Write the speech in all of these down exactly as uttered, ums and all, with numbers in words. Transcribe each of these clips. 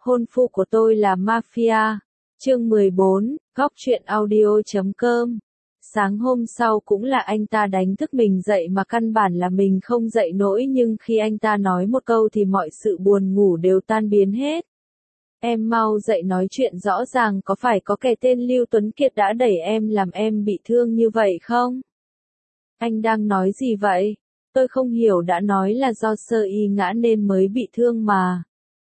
Hôn phu của tôi là mafia. Chương mười bốn, góc truyện audio chấm com. Sáng hôm sau cũng là anh ta đánh thức mình dậy mà căn bản là mình không dậy nổi, nhưng khi anh ta nói một câu thì mọi sự buồn ngủ đều tan biến hết. Em mau dậy nói chuyện rõ ràng, có phải có kẻ tên Lưu Tuấn Kiệt đã đẩy em làm em bị thương như vậy không? Anh đang nói gì vậy? Tôi không hiểu, đã nói là do sơ y ngã nên mới bị thương mà.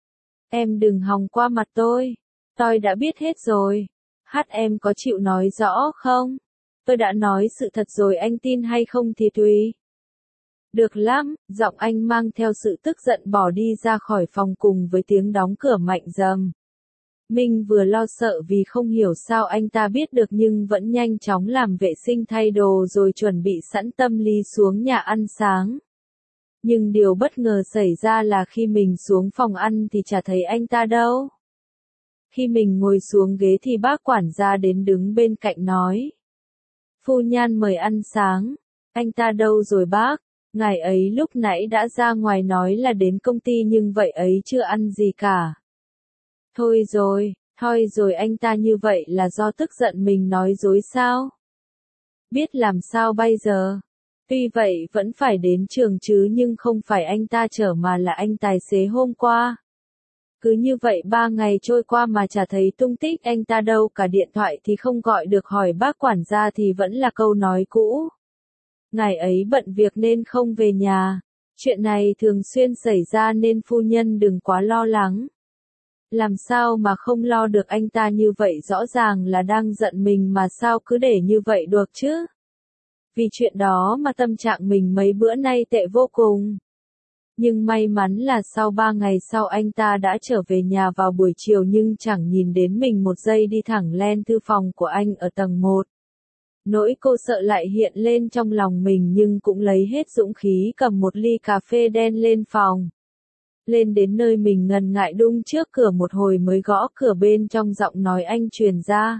Em đừng hòng qua mặt tôi. Tôi đã biết hết rồi. Hát em có chịu nói rõ không? Tôi đã nói sự thật rồi, anh tin hay không thì tùy. Được lắm, giọng anh mang theo sự tức giận bỏ đi ra khỏi phòng cùng với tiếng đóng cửa mạnh rầm. Minh vừa lo sợ vì không hiểu sao anh ta biết được nhưng vẫn nhanh chóng làm vệ sinh thay đồ rồi chuẩn bị sẵn tâm lý xuống nhà ăn sáng. Nhưng điều bất ngờ xảy ra là khi mình xuống phòng ăn thì chả thấy anh ta đâu. Khi mình ngồi xuống ghế thì bác quản gia đến đứng bên cạnh nói. Phu nhân mời ăn sáng. Anh ta đâu rồi bác? Ngài ấy lúc nãy đã ra ngoài nói là đến công ty nhưng vậy ấy chưa ăn gì cả. Thôi rồi, thôi rồi, anh ta như vậy là do tức giận mình nói dối sao? Biết làm sao bây giờ? Tuy vậy vẫn phải đến trường chứ, nhưng không phải anh ta chở mà là anh tài xế hôm qua. Cứ như vậy ba ngày trôi qua mà chả thấy tung tích anh ta đâu cả, điện thoại thì không gọi được, hỏi bác quản gia thì vẫn là câu nói cũ. Ngài ấy bận việc nên không về nhà. Chuyện này thường xuyên xảy ra nên phu nhân đừng quá lo lắng. Làm sao mà không lo được, anh ta như vậy rõ ràng là đang giận mình mà sao cứ để như vậy được chứ? Vì chuyện đó mà tâm trạng mình mấy bữa nay tệ vô cùng. Nhưng may mắn là sau ba ngày sau anh ta đã trở về nhà vào buổi chiều nhưng chẳng nhìn đến mình một giây, đi thẳng lên thư phòng của anh ở tầng một. Nỗi cô sợ lại hiện lên trong lòng mình nhưng cũng lấy hết dũng khí cầm một ly cà phê đen lên phòng. Lên đến nơi mình ngần ngại đung trước cửa một hồi mới gõ cửa, bên trong giọng nói anh truyền ra.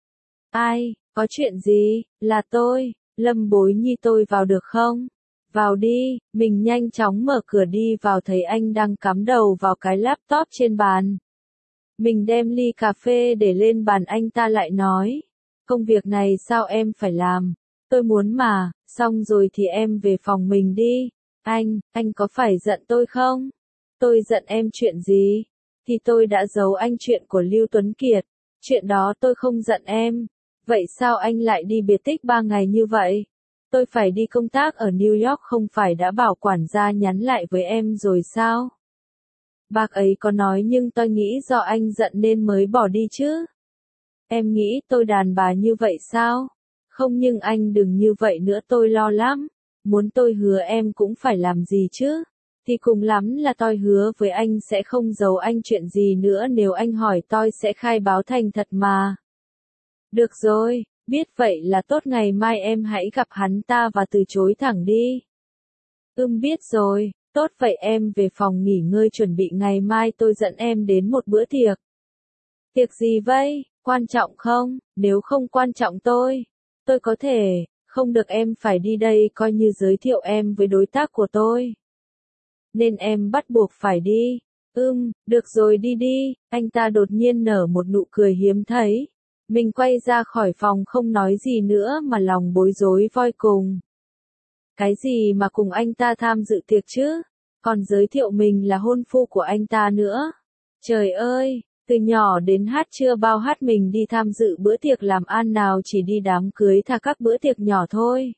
Ai, có chuyện gì? Là tôi, Lâm Bối Nhi, tôi vào được không? Vào đi. Mình nhanh chóng mở cửa đi vào thấy anh đang cắm đầu vào cái laptop trên bàn. Mình đem ly cà phê để lên bàn, anh ta lại nói. Công việc này sao em phải làm? Tôi muốn mà, xong rồi thì em về phòng mình đi. Anh, anh có phải giận tôi không? Tôi giận em chuyện gì? Thì tôi đã giấu anh chuyện của Lưu Tuấn Kiệt. Chuyện đó tôi không giận em. Vậy sao anh lại đi biệt tích ba ngày như vậy? Tôi phải đi công tác ở New York, không phải đã bảo quản gia nhắn lại với em rồi sao? Bác ấy có nói nhưng tôi nghĩ do anh giận nên mới bỏ đi chứ. Em nghĩ tôi đàn bà như vậy sao? Không, nhưng anh đừng như vậy nữa, tôi lo lắm. Muốn tôi hứa em cũng phải làm gì chứ? Thì cùng lắm là tôi hứa với anh sẽ không giấu anh chuyện gì nữa, nếu anh hỏi tôi sẽ khai báo thành thật mà. Được rồi, biết vậy là tốt, ngày mai em hãy gặp hắn ta và từ chối thẳng đi. Ừm, biết rồi, tốt vậy em về phòng nghỉ ngơi chuẩn bị ngày mai tôi dẫn em đến một bữa tiệc. Tiệc gì vậy? Quan trọng không? Nếu không quan trọng tôi, tôi có thể, không được, em phải đi đây, coi như giới thiệu em với đối tác của tôi. Nên em bắt buộc phải đi. Ừm, được rồi, đi đi. Anh ta đột nhiên nở một nụ cười hiếm thấy. Mình quay ra khỏi phòng không nói gì nữa mà lòng bối rối voi cùng. Cái gì mà cùng anh ta tham dự tiệc chứ? Còn giới thiệu mình là hôn phu của anh ta nữa. Trời ơi, từ nhỏ đến hát chưa bao hát mình đi tham dự bữa tiệc làm ăn nào, chỉ đi đám cưới thà các bữa tiệc nhỏ thôi.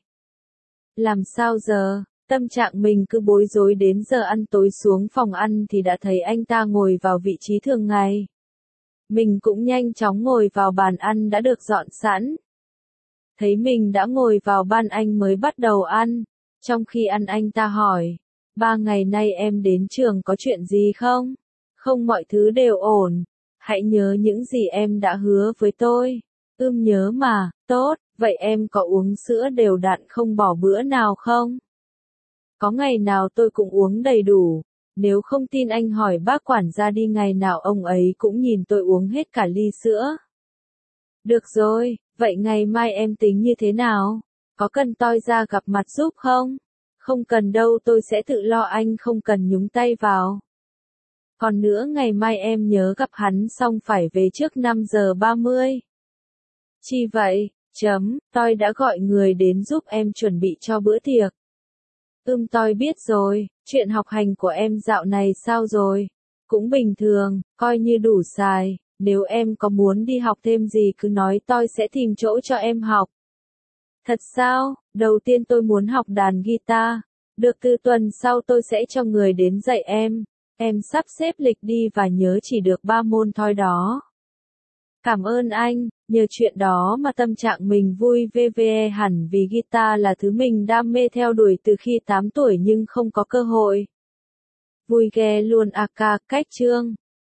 Làm sao giờ? Tâm trạng mình cứ bối rối, đến giờ ăn tối xuống phòng ăn thì đã thấy anh ta ngồi vào vị trí thường ngày. Mình cũng nhanh chóng ngồi vào bàn ăn đã được dọn sẵn. Thấy mình đã ngồi vào bàn, anh mới bắt đầu ăn. Trong khi ăn anh ta hỏi, ba ngày nay em đến trường có chuyện gì không? Không, mọi thứ đều ổn. Hãy nhớ những gì em đã hứa với tôi. Ưm, nhớ mà. Tốt, vậy em có uống sữa đều đặn không bỏ bữa nào không? Có, ngày nào tôi cũng uống đầy đủ. Nếu không tin anh hỏi bác quản gia đi, ngày nào ông ấy cũng nhìn tôi uống hết cả ly sữa. Được rồi, vậy ngày mai em tính như thế nào? Có cần tôi ra gặp mặt giúp không? Không cần đâu, tôi sẽ tự lo, anh không cần nhúng tay vào. Còn nữa ngày mai em nhớ gặp hắn xong phải về trước năm giờ ba mươi. Chi vậy? Chấm, tôi đã gọi người đến giúp em chuẩn bị cho bữa tiệc. Ưm tôi biết rồi, chuyện học hành của em dạo này sao rồi? Cũng bình thường, coi như đủ xài, nếu em có muốn đi học thêm gì cứ nói tôi sẽ tìm chỗ cho em học. Thật sao? Đầu tiên tôi muốn học đàn guitar. Được, từ tuần sau tôi sẽ cho người đến dạy em. Em sắp xếp lịch đi và nhớ chỉ được ba môn thôi đó. Cảm ơn anh, nhờ chuyện đó mà tâm trạng mình vui vê vê hẳn vì guitar là thứ mình đam mê theo đuổi từ khi tám tuổi nhưng không có cơ hội. Vui ghê luôn à ca, cách chương.